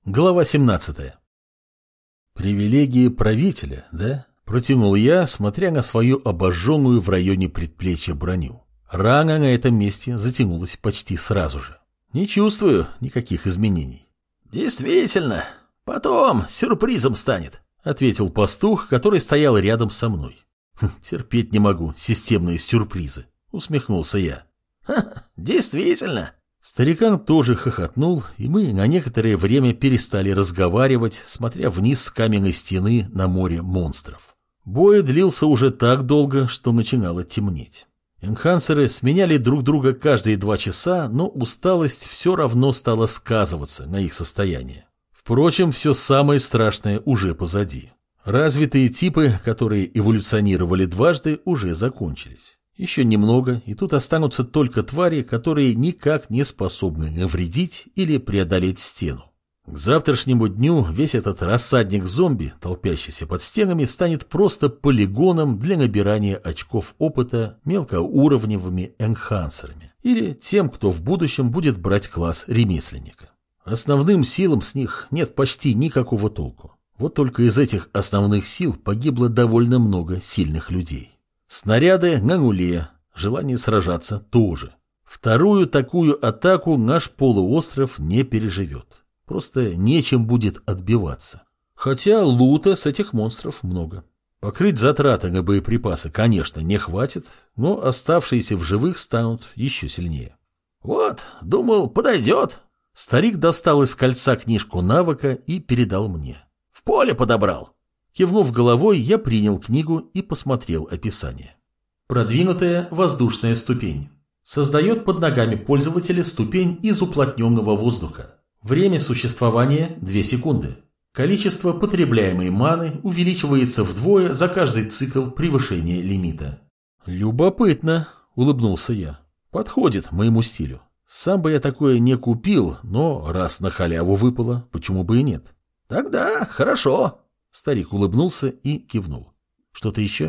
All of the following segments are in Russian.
Глава 17. «Привилегии правителя, да?» – протянул я, смотря на свою обожженную в районе предплечья броню. Рана на этом месте затянулась почти сразу же. Не чувствую никаких изменений. «Действительно, потом сюрпризом станет», — ответил пастух, который стоял рядом со мной. «Терпеть не могу системные сюрпризы», — усмехнулся я. Действительно». Старикан тоже хохотнул, и мы на некоторое время перестали разговаривать, смотря вниз с каменной стены на море монстров. Бой длился уже так долго, что начинало темнеть. Энхансеры сменяли друг друга каждые 2 часа, но усталость все равно стала сказываться на их состоянии. Впрочем, все самое страшное уже позади. Развитые типы, которые эволюционировали дважды, уже закончились. Еще немного, и тут останутся только твари, которые никак не способны навредить или преодолеть стену. К завтрашнему дню весь этот рассадник зомби, толпящийся под стенами, станет просто полигоном для набирания очков опыта мелкоуровневыми энхансерами или тем, кто в будущем будет брать класс ремесленника. Основным силам с них нет почти никакого толку. Вот только из этих основных сил погибло довольно много сильных людей. Снаряды на нуле, желание сражаться тоже. Вторую такую атаку наш полуостров не переживет. Просто нечем будет отбиваться. Хотя лута с этих монстров много. Покрыть затраты на боеприпасы, конечно, не хватит, но оставшиеся в живых станут еще сильнее. «Вот, думал, подойдет». Старик достал из кольца книжку навыка и передал мне. «В поле подобрал». Кивнув головой, я принял книгу и посмотрел описание. Продвинутая воздушная ступень. Создает под ногами пользователя ступень из уплотненного воздуха. Время существования 2 секунды. Количество потребляемой маны увеличивается вдвое за каждый цикл превышения лимита. Любопытно, улыбнулся я. Подходит моему стилю. Сам бы я такое не купил, но раз на халяву выпало, почему бы и нет? Тогда хорошо. Старик улыбнулся и кивнул. Что-то еще?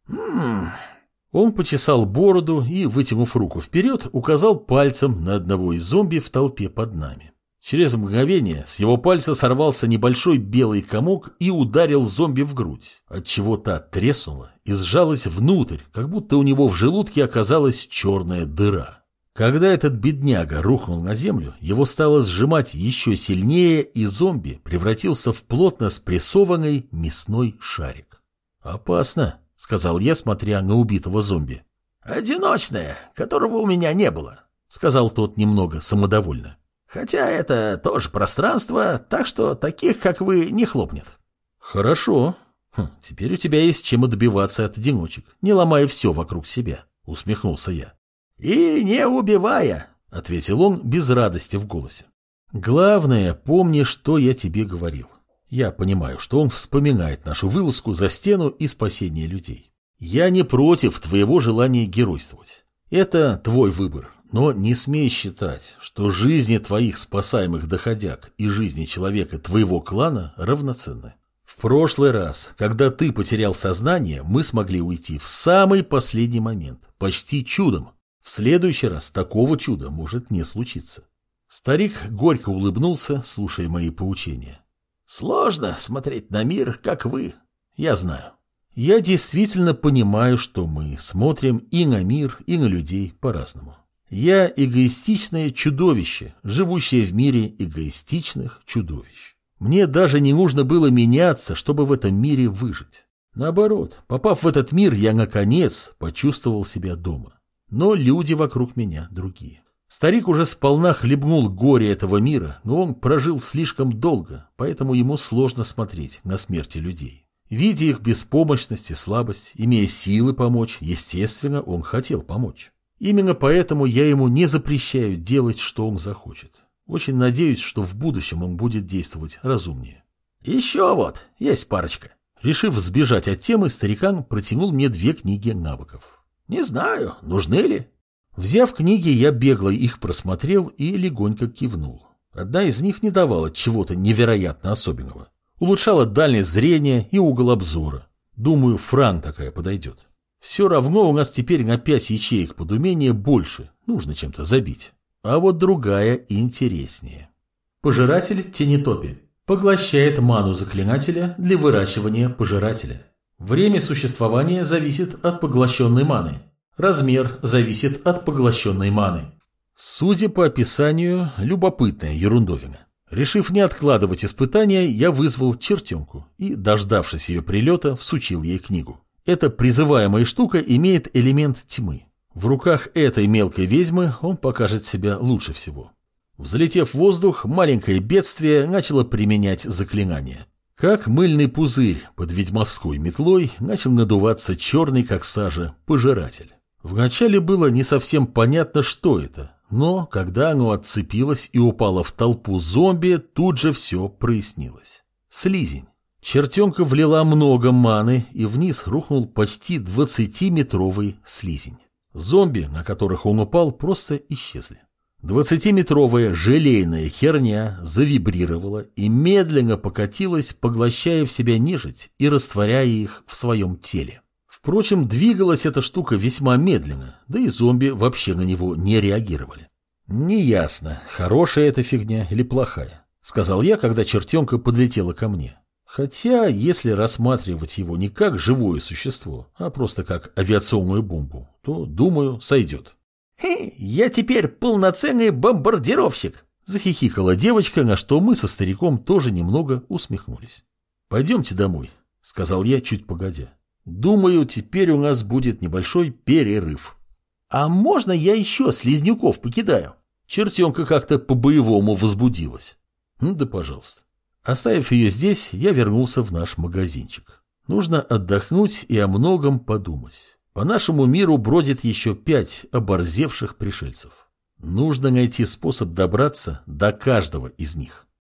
Он почесал бороду и, вытянув руку вперед, указал пальцем на одного из зомби в толпе под нами. Через мгновение с его пальца сорвался небольшой белый комок и ударил зомби в грудь, отчего та треснула и сжалась внутрь, как будто у него в желудке оказалась черная дыра. Когда этот бедняга рухнул на землю, его стало сжимать еще сильнее, и зомби превратился в плотно спрессованный мясной шарик. «Опасно», — сказал я, смотря на убитого зомби. «Одиночное, которого у меня не было», — сказал тот немного самодовольно. «Хотя это тоже пространство, так что таких, как вы, не хлопнет». «Хорошо. Теперь у тебя есть чем добиваться от одиночек, не ломая все вокруг себя», — усмехнулся я. «И не убивая», — ответил он без радости в голосе. «Главное, помни, что я тебе говорил. Я понимаю, что он вспоминает нашу вылазку за стену и спасение людей. Я не против твоего желания геройствовать. Это твой выбор, но не смей считать, что жизни твоих спасаемых доходяг и жизни человека твоего клана равноценны. В прошлый раз, когда ты потерял сознание, мы смогли уйти в самый последний момент, почти чудом. В следующий раз такого чуда может не случиться». Старик горько улыбнулся, слушая мои поучения. «Сложно смотреть на мир, как вы». «Я знаю. Я действительно понимаю, что мы смотрим и на мир, и на людей по-разному. Я эгоистичное чудовище, живущее в мире эгоистичных чудовищ. Мне даже не нужно было меняться, чтобы в этом мире выжить. Наоборот, попав в этот мир, я наконец почувствовал себя дома. Но люди вокруг меня другие. Старик уже сполна хлебнул горе этого мира, но он прожил слишком долго, поэтому ему сложно смотреть на смерти людей. Видя их беспомощность и слабость, имея силы помочь, естественно, он хотел помочь. Именно поэтому я ему не запрещаю делать, что он захочет. Очень надеюсь, что в будущем он будет действовать разумнее». «Еще вот, есть парочка». Решив сбежать от темы, старикан протянул мне 2 книги навыков. «Не знаю, нужны ли». Взяв книги, я бегло их просмотрел и легонько кивнул. Одна из них не давала чего-то невероятно особенного. Улучшала дальность зрения и угол обзора. Думаю, Фран такая подойдет. Все равно у нас теперь на 5 ячеек под умение больше, нужно чем-то забить. А вот другая интереснее. Пожиратель Тенитопи. Поглощает ману заклинателя для выращивания пожирателя. Время существования зависит от поглощенной маны. Размер зависит от поглощенной маны. Судя по описанию, любопытная ерундовина. Решив не откладывать испытания, я вызвал чертенку и, дождавшись ее прилета, всучил ей книгу. Эта призываемая штука имеет элемент тьмы. В руках этой мелкой ведьмы он покажет себя лучше всего. Взлетев в воздух, маленькое бедствие начало применять заклинание. Как мыльный пузырь под ведьмовской метлой начал надуваться черный, как сажа, пожиратель. Вначале было не совсем понятно, что это, но когда оно отцепилось и упало в толпу зомби, тут же все прояснилось. Слизень. Чертенка влила много маны, и вниз рухнул почти 20-метровый слизень. Зомби, на которых он упал, просто исчезли. 20-метровая желейная херня завибрировала и медленно покатилась, поглощая в себя нежить и растворяя их в своем теле. Впрочем, двигалась эта штука весьма медленно, да и зомби вообще на него не реагировали. «Неясно, хорошая эта фигня или плохая», — сказал я, когда чертенка подлетела ко мне. Хотя, если рассматривать его не как живое существо, а просто как авиационную бомбу, то, думаю, сойдет. Я теперь полноценный бомбардировщик!» — захихикала девочка, на что мы со стариком тоже немного усмехнулись. «Пойдемте домой», — сказал я чуть погодя. «Думаю, теперь у нас будет небольшой перерыв». «А можно я еще слизнюков покидаю?» Чертенка как-то по-боевому возбудилась. Да, пожалуйста. Оставив ее здесь, я вернулся в наш магазинчик. Нужно отдохнуть и о многом подумать. По нашему миру бродит еще 5 оборзевших пришельцев. Нужно найти способ добраться до каждого из них.